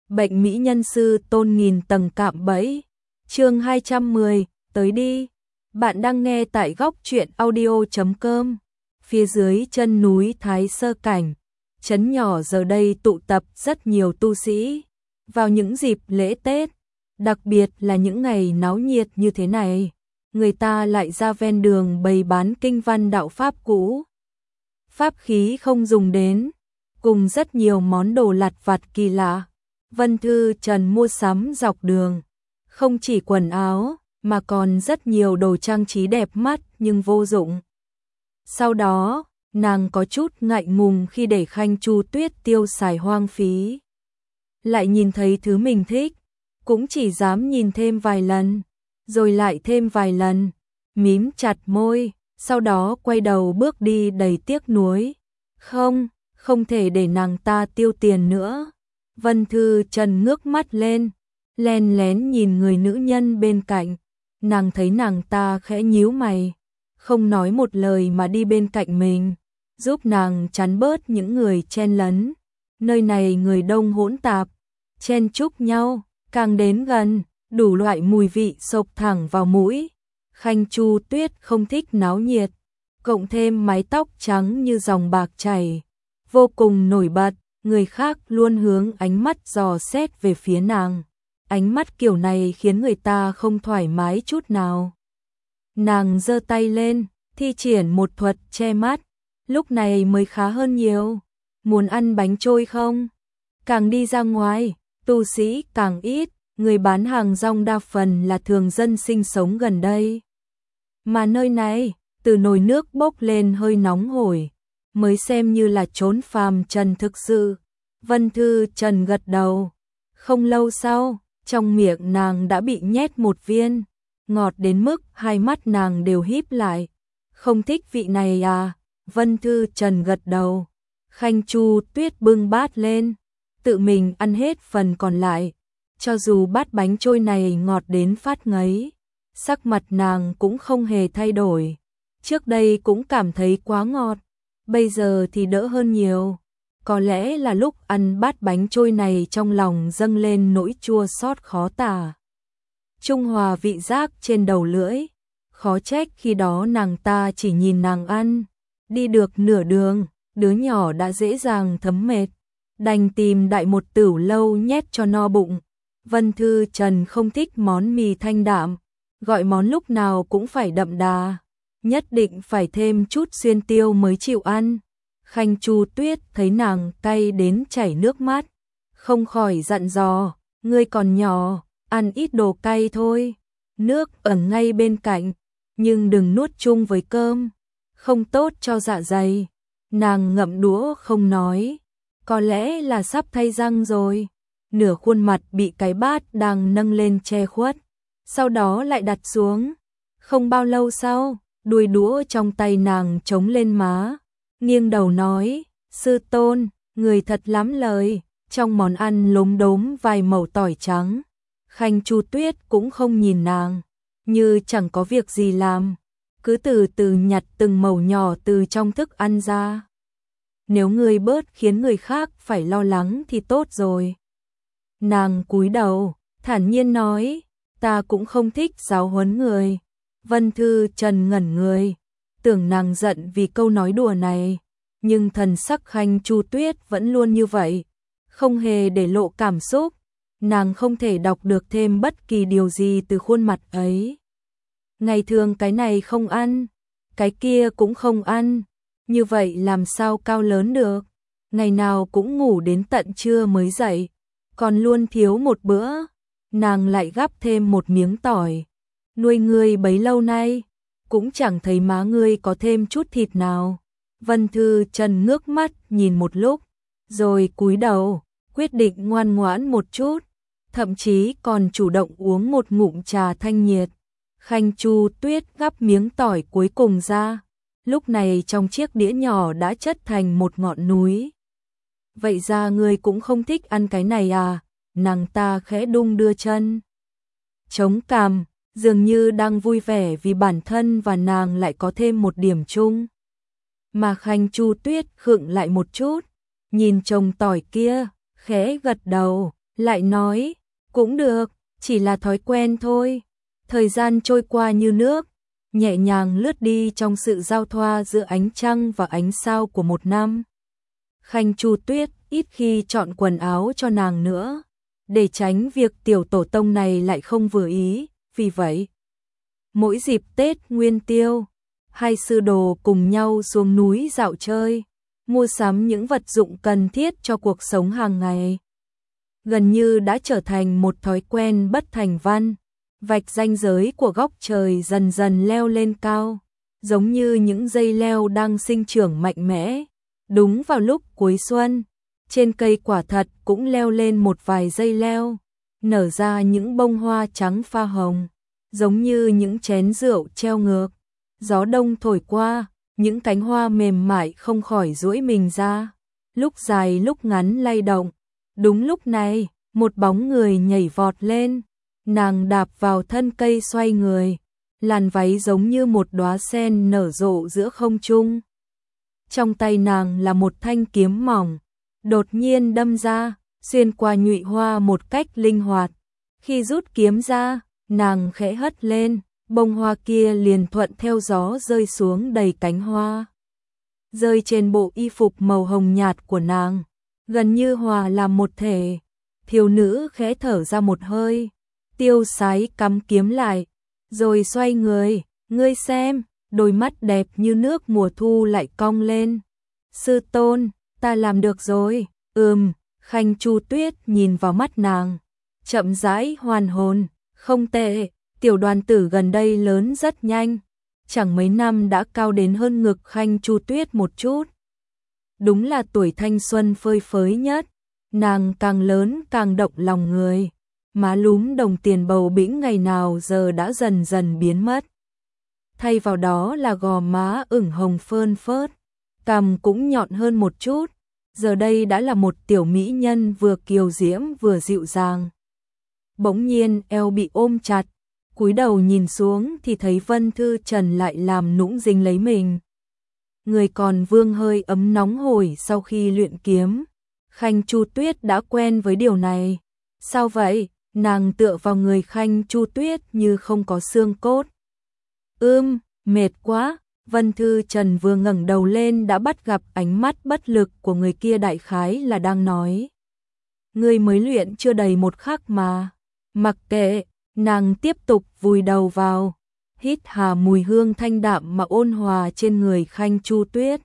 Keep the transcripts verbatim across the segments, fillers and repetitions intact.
Bệnh mỹ nhân sư tôn nghìn tầng cạm bẫy. Chương hai trăm mười, tới đi. Bạn đang nghe tại góc truyện audio chấm com. Phía dưới chân núi Thái Sơ Cảnh, trấn nhỏ giờ đây tụ tập rất nhiều tu sĩ. Vào những dịp lễ Tết, đặc biệt là những ngày náo nhiệt như thế này, người ta lại ra ven đường bày bán kinh văn đạo pháp cũ, pháp khí không dùng đến, cùng rất nhiều món đồ lặt vặt kỳ lạ. Vân Thư Trần mua sắm dọc đường, không chỉ quần áo, mà còn rất nhiều đồ trang trí đẹp mắt nhưng vô dụng. Sau đó, nàng có chút ngại ngùng khi để Khanh Chu Tuyết tiêu xài hoang phí. Lại nhìn thấy thứ mình thích, cũng chỉ dám nhìn thêm vài lần, rồi lại thêm vài lần, mím chặt môi, sau đó quay đầu bước đi đầy tiếc nuối. Không, không thể để nàng ta tiêu tiền nữa. Vân Thư Trần ngước mắt lên, len lén nhìn người nữ nhân bên cạnh. Nàng thấy nàng ta khẽ nhíu mày, không nói một lời mà đi bên cạnh mình, giúp nàng chắn bớt những người chen lấn. Nơi này người đông hỗn tạp, chen chúc nhau, càng đến gần, đủ loại mùi vị xộc thẳng vào mũi. Khanh Chu Tuyết không thích náo nhiệt, cộng thêm mái tóc trắng như dòng bạc chảy, vô cùng nổi bật, người khác luôn hướng ánh mắt dò xét về phía nàng. Ánh mắt kiểu này khiến người ta không thoải mái chút nào. Nàng giơ tay lên, thi triển một thuật che mắt, lúc này mới khá hơn nhiều. Muốn ăn bánh trôi không? Càng đi ra ngoài, tu sĩ càng ít, người bán hàng rong đa phần là thường dân sinh sống gần đây. Mà nơi này, từ nồi nước bốc lên hơi nóng hổi, mới xem như là chốn phàm trần thực sự. Vân Thư Trần gật đầu. Không lâu sau, trong miệng nàng đã bị nhét một viên, ngọt đến mức hai mắt nàng đều híp lại. Không thích vị này à? Vân Thư Trần gật đầu. Khanh Chu Tuyết bưng bát lên, tự mình ăn hết phần còn lại. Cho dù bát bánh trôi này ngọt đến phát ngấy, sắc mặt nàng cũng không hề thay đổi. Trước đây cũng cảm thấy quá ngọt, bây giờ thì đỡ hơn nhiều. Có lẽ là lúc ăn bát bánh trôi này trong lòng dâng lên nỗi chua xót khó tả, trung hòa vị giác trên đầu lưỡi. Khó trách khi đó nàng ta chỉ nhìn nàng ăn. Đi được nửa đường, đứa nhỏ đã dễ dàng thấm mệt, đành tìm đại một tửu lâu nhét cho no bụng. Vân Thư Trần không thích món mì thanh đạm, gọi món lúc nào cũng phải đậm đà, nhất định phải thêm chút xuyên tiêu mới chịu ăn. Khanh Chu Tuyết thấy nàng cay đến chảy nước mắt, không khỏi dặn dò, ngươi còn nhỏ, ăn ít đồ cay thôi. Nước ở ngay bên cạnh, nhưng đừng nuốt chung với cơm, không tốt cho dạ dày. Nàng ngậm đũa không nói, có lẽ là sắp thay răng rồi. Nửa khuôn mặt bị cái bát đang nâng lên che khuất, sau đó lại đặt xuống. Không bao lâu sau, đuôi đũa trong tay nàng chống lên má, nghiêng đầu nói, sư tôn, người thật lắm lời. Trong món ăn lốm đốm vài mẩu tỏi trắng. Khanh Chu Tuyết cũng không nhìn nàng, như chẳng có việc gì làm, cứ từ từ nhặt từng mẩu nhỏ từ trong thức ăn ra. Nếu người bớt khiến người khác phải lo lắng thì tốt rồi. Nàng cúi đầu, thản nhiên nói, ta cũng không thích giáo huấn người. Vân Thư Trần ngẩn người, tưởng nàng giận vì câu nói đùa này, nhưng thần sắc Khanh Chu Tuyết vẫn luôn như vậy, không hề để lộ cảm xúc. Nàng không thể đọc được thêm bất kỳ điều gì từ khuôn mặt ấy. Ngày thường cái này không ăn, cái kia cũng không ăn, như vậy làm sao cao lớn được. Ngày nào cũng ngủ đến tận trưa mới dậy, còn luôn thiếu một bữa. Nàng lại gắp thêm một miếng tỏi. Nuôi ngươi bấy lâu nay, cũng chẳng thấy má ngươi có thêm chút thịt nào. Vân Thư Trần ngước mắt nhìn một lúc, rồi cúi đầu, quyết định ngoan ngoãn một chút, thậm chí còn chủ động uống một ngụm trà thanh nhiệt. Khanh Chu Tuyết gắp miếng tỏi cuối cùng ra, lúc này trong chiếc đĩa nhỏ đã chất thành một ngọn núi. Vậy ra ngươi cũng không thích ăn cái này à? Nàng ta khẽ đung đưa chân, chống cằm, dường như đang vui vẻ vì bản thân và nàng lại có thêm một điểm chung. Mà Khanh Chu Tuyết khựng lại một chút, nhìn chồng tỏi kia, khẽ gật đầu, lại nói, cũng được, chỉ là thói quen thôi. Thời gian trôi qua như nước, nhẹ nhàng lướt đi trong sự giao thoa giữa ánh trăng và ánh sao của một năm. Khanh Chu Tuyết ít khi chọn quần áo cho nàng nữa, để tránh việc tiểu tổ tông này lại không vừa ý, vì vậy, mỗi dịp Tết Nguyên Tiêu, hai sư đồ cùng nhau xuống núi dạo chơi, mua sắm những vật dụng cần thiết cho cuộc sống hàng ngày. Gần như đã trở thành một thói quen bất thành văn, vạch ranh giới của góc trời dần dần leo lên cao, giống như những dây leo đang sinh trưởng mạnh mẽ. Đúng vào lúc cuối xuân, trên cây quả thật cũng leo lên một vài dây leo, nở ra những bông hoa trắng pha hồng, giống như những chén rượu treo ngược. Gió đông thổi qua, những cánh hoa mềm mại không khỏi duỗi mình ra, lúc dài lúc ngắn lay động. Đúng lúc này, một bóng người nhảy vọt lên, nàng đạp vào thân cây xoay người, làn váy giống như một đóa sen nở rộ giữa không trung. Trong tay nàng là một thanh kiếm mỏng, đột nhiên đâm ra, xuyên qua nhụy hoa một cách linh hoạt. Khi rút kiếm ra, nàng khẽ hất lên, bông hoa kia liền thuận theo gió rơi xuống đầy cánh hoa, rơi trên bộ y phục màu hồng nhạt của nàng, gần như hòa làm một thể. Thiếu nữ khẽ thở ra một hơi, tiêu sái cắm kiếm lại, rồi xoay người, ngươi xem, đôi mắt đẹp như nước mùa thu lại cong lên. Sư tôn, ta làm được rồi. Ừm, Khanh Chu Tuyết nhìn vào mắt nàng, chậm rãi hoàn hồn, không tệ, tiểu đoàn tử gần đây lớn rất nhanh, chẳng mấy năm đã cao đến hơn ngực Khanh Chu Tuyết một chút. Đúng là tuổi thanh xuân phơi phới nhất, nàng càng lớn càng động lòng người, má lúm đồng tiền bầu bĩnh ngày nào giờ đã dần dần biến mất. Thay vào đó là gò má ửng hồng phơn phớt, cằm cũng nhọn hơn một chút, giờ đây đã là một tiểu mỹ nhân vừa kiều diễm vừa dịu dàng. Bỗng nhiên eo bị ôm chặt, cúi đầu nhìn xuống thì thấy Vân Thư Trần lại làm nũng dính lấy mình. Người còn vương hơi ấm nóng hổi sau khi luyện kiếm. Khanh Chu Tuyết đã quen với điều này. Sao vậy? Nàng tựa vào người Khanh Chu Tuyết như không có xương cốt. Ưm, mệt quá. Vân Thư Trần vừa ngẩng đầu lên đã bắt gặp ánh mắt bất lực của người kia, đại khái là đang nói: ngươi mới luyện chưa đầy một khắc mà. Mặc kệ, nàng tiếp tục vùi đầu vào, hít hà mùi hương thanh đạm mà ôn hòa trên người Khanh Chu Tuyết.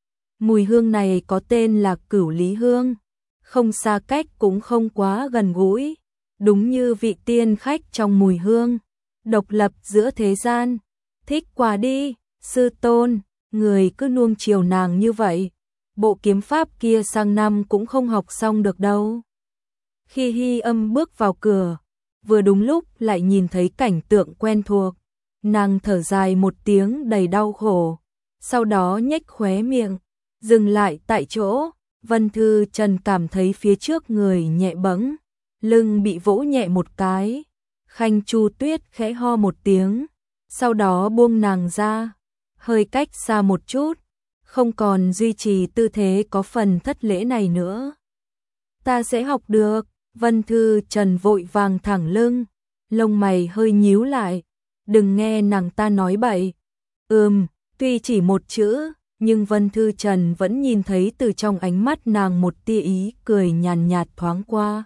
Mùi hương này có tên là Cửu Lý Hương, không xa cách cũng không quá gần gũi, đúng như vị tiên khách trong mùi hương, độc lập giữa thế gian. Thích quá đi, sư tôn, người cứ nuông chiều nàng như vậy, bộ kiếm pháp kia sang năm cũng không học xong được đâu. Khi Hy Âm bước vào cửa, vừa đúng lúc lại nhìn thấy cảnh tượng quen thuộc, nàng thở dài một tiếng đầy đau khổ, sau đó nhếch khóe miệng, dừng lại tại chỗ. Vân Thư Trần cảm thấy phía trước người nhẹ bẫng, lưng bị vỗ nhẹ một cái. Khanh Chu Tuyết khẽ ho một tiếng, sau đó buông nàng ra, hơi cách xa một chút, không còn duy trì tư thế có phần thất lễ này nữa. Ta sẽ học được. Vân Thư Trần vội vàng thẳng lưng, lông mày hơi nhíu lại, đừng nghe nàng ta nói bậy. Ừm, tuy chỉ một chữ, nhưng Vân Thư Trần vẫn nhìn thấy từ trong ánh mắt nàng một tia ý cười nhàn nhạt thoáng qua.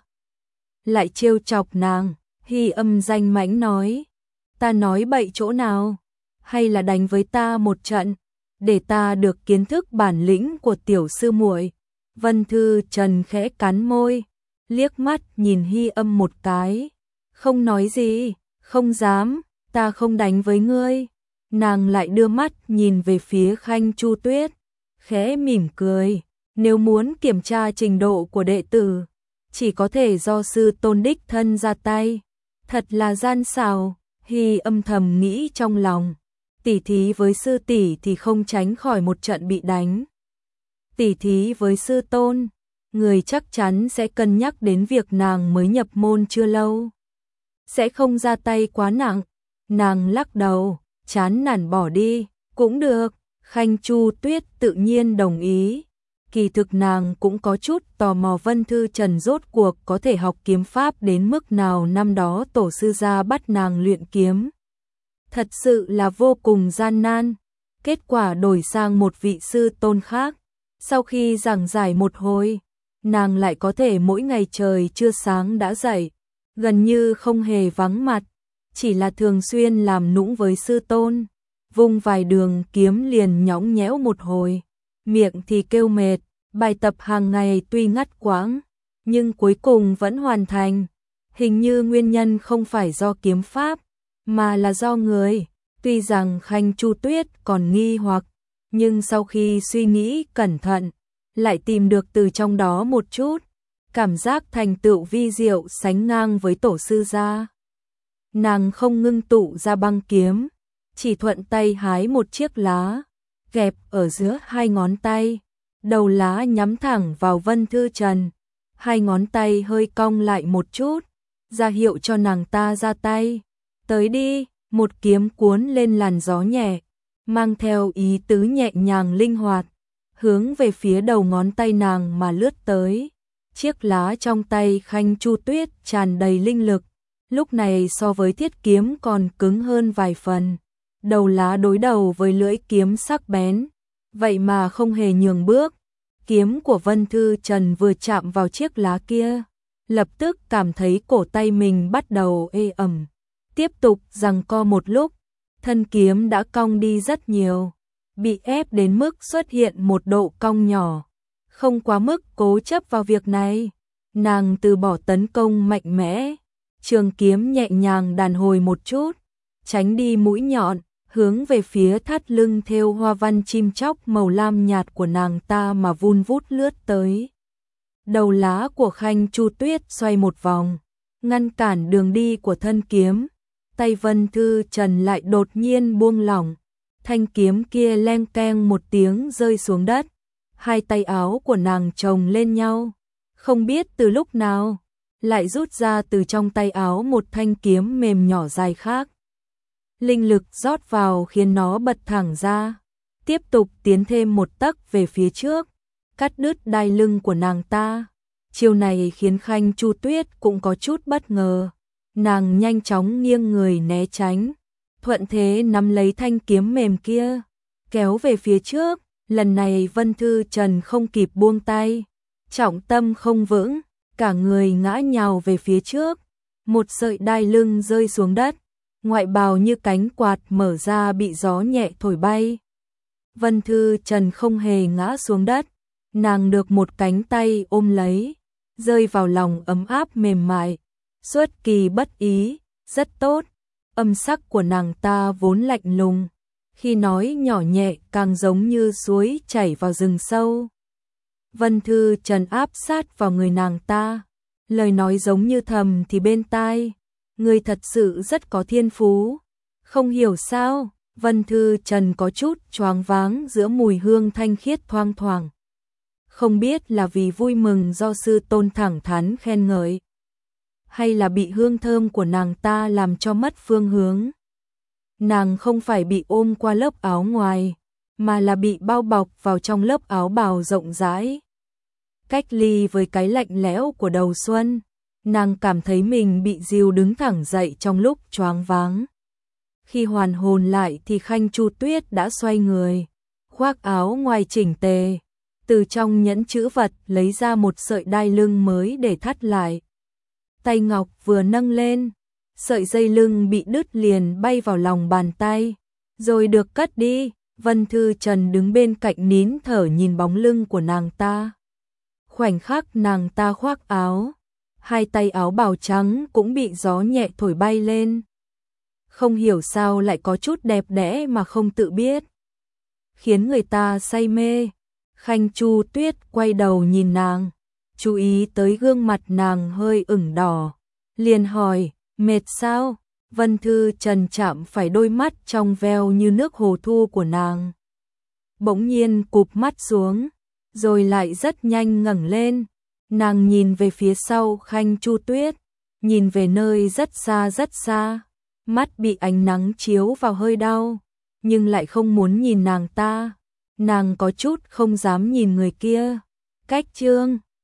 Lại trêu chọc nàng, Hy Âm danh mãnh nói: ta nói bậy chỗ nào? Hay là đánh với ta một trận, để ta được kiến thức bản lĩnh của tiểu sư muội. Vân Thư Trần khẽ cắn môi, liếc mắt nhìn Hy Âm một cái, không nói gì. Không dám, ta không đánh với ngươi. Nàng lại đưa mắt nhìn về phía Khanh Chu Tuyết, khẽ mỉm cười, nếu muốn kiểm tra trình độ của đệ tử, chỉ có thể do sư tôn đích thân ra tay. Thật là gian xảo. Hy Âm thầm nghĩ trong lòng, tỉ thí với sư tỷ thì không tránh khỏi một trận bị đánh. Tỉ thí với sư tôn, người chắc chắn sẽ cân nhắc đến việc nàng mới nhập môn chưa lâu, sẽ không ra tay quá nặng. Nàng lắc đầu, chán nản bỏ đi. Cũng được. Khanh Chu Tuyết tự nhiên đồng ý. Kỳ thực nàng cũng có chút tò mò Vân Thư Trần rốt cuộc có thể học kiếm pháp đến mức nào, năm đó tổ sư gia bắt nàng luyện kiếm. Thật sự là vô cùng gian nan, kết quả đổi sang một vị sư tôn khác. Sau khi giảng giải một hồi, nàng lại có thể mỗi ngày trời chưa sáng đã dậy, gần như không hề vắng mặt, chỉ là thường xuyên làm nũng với sư tôn, vung vài đường kiếm liền nhõng nhẽo một hồi, miệng thì kêu mệt. Bài tập hàng ngày tuy ngắt quãng, nhưng cuối cùng vẫn hoàn thành. Hình như nguyên nhân không phải do kiếm pháp, mà là do người. Tuy rằng Khanh Chu Tuyết còn nghi hoặc, nhưng sau khi suy nghĩ cẩn thận, lại tìm được từ trong đó một chút cảm giác thành tựu vi diệu sánh ngang với tổ sư gia. Nàng không ngưng tụ ra băng kiếm, chỉ thuận tay hái một chiếc lá, kẹp ở giữa hai ngón tay. Đầu lá nhắm thẳng vào Vân Thư Trần, hai ngón tay hơi cong lại một chút, ra hiệu cho nàng ta ra tay. Tới đi, một kiếm cuốn lên làn gió nhẹ, mang theo ý tứ nhẹ nhàng linh hoạt, hướng về phía đầu ngón tay nàng mà lướt tới. Chiếc lá trong tay Khanh Chu Tuyết tràn đầy linh lực, lúc này so với thiết kiếm còn cứng hơn vài phần. Đầu lá đối đầu với lưỡi kiếm sắc bén, vậy mà không hề nhường bước. Kiếm của Vân Thư Trần vừa chạm vào chiếc lá kia, lập tức cảm thấy cổ tay mình bắt đầu ê ẩm. Tiếp tục giằng co một lúc, thân kiếm đã cong đi rất nhiều, bị ép đến mức xuất hiện một độ cong nhỏ. Không quá mức cố chấp vào việc này, nàng từ bỏ tấn công mạnh mẽ, trường kiếm nhẹ nhàng đàn hồi một chút, tránh đi mũi nhọn, hướng về phía thắt lưng thêu hoa văn chim chóc màu lam nhạt của nàng ta mà vun vút lướt tới. Đầu lá của Khanh Chu Tuyết xoay một vòng, ngăn cản đường đi của thân kiếm. Tay Vân Thư Trần lại đột nhiên buông lỏng, thanh kiếm kia leng keng một tiếng rơi xuống đất. Hai tay áo của nàng chồng lên nhau, không biết từ lúc nào, lại rút ra từ trong tay áo một thanh kiếm mềm nhỏ dài khác. Linh lực rót vào khiến nó bật thẳng ra, tiếp tục tiến thêm một tấc về phía trước, cắt đứt đai lưng của nàng ta. Chiều này khiến Khanh Chu Tuyết cũng có chút bất ngờ, nàng nhanh chóng nghiêng người né tránh, thuận thế nắm lấy thanh kiếm mềm kia, kéo về phía trước. Lần này Vân Thư Trần không kịp buông tay, trọng tâm không vững, cả người ngã nhào về phía trước, một sợi đai lưng rơi xuống đất, ngoại bào như cánh quạt mở ra bị gió nhẹ thổi bay. Vân Thư Trần không hề ngã xuống đất, nàng được một cánh tay ôm lấy, rơi vào lòng ấm áp mềm mại, xuất kỳ bất ý, rất tốt. Âm sắc của nàng ta vốn lạnh lùng, khi nói nhỏ nhẹ càng giống như suối chảy vào rừng sâu. Vân Thư Trần áp sát vào người nàng ta, lời nói giống như thầm thì bên tai, người thật sự rất có thiên phú. Không hiểu sao, Vân Thư Trần có chút choáng váng giữa mùi hương thanh khiết thoang thoảng. Không biết là vì vui mừng do sư tôn thẳng thắn khen ngợi, hay là bị hương thơm của nàng ta làm cho mất phương hướng. Nàng không phải bị ôm qua lớp áo ngoài, mà là bị bao bọc vào trong lớp áo bào rộng rãi. Cách ly với cái lạnh lẽo của đầu xuân, nàng cảm thấy mình bị dìu đứng thẳng dậy trong lúc choáng váng. Khi hoàn hồn lại thì Khanh Chu Tuyết đã xoay người, khoác áo ngoài chỉnh tề, từ trong nhẫn chữ vật lấy ra một sợi đai lưng mới để thắt lại. Tay ngọc vừa nâng lên, sợi dây lưng bị đứt liền bay vào lòng bàn tay, rồi được cất đi. Vân Thư Trần đứng bên cạnh nín thở nhìn bóng lưng của nàng ta. Khoảnh khắc nàng ta khoác áo, hai tay áo bào trắng cũng bị gió nhẹ thổi bay lên. Không hiểu sao lại có chút đẹp đẽ mà không tự biết, khiến người ta say mê. Khanh Chu Tuyết quay đầu nhìn nàng, chú ý tới gương mặt nàng hơi ửng đỏ, liền hỏi, mệt sao? Vân Thư Trần chạm phải đôi mắt trong veo như nước hồ thu của nàng, bỗng nhiên cụp mắt xuống, rồi lại rất nhanh ngẩng lên. Nàng nhìn về phía sau Khanh Chu Tuyết, nhìn về nơi rất xa rất xa, mắt bị ánh nắng chiếu vào hơi đau, nhưng lại không muốn nhìn nàng ta. nàng có chút không dám nhìn người kia. Cách Trương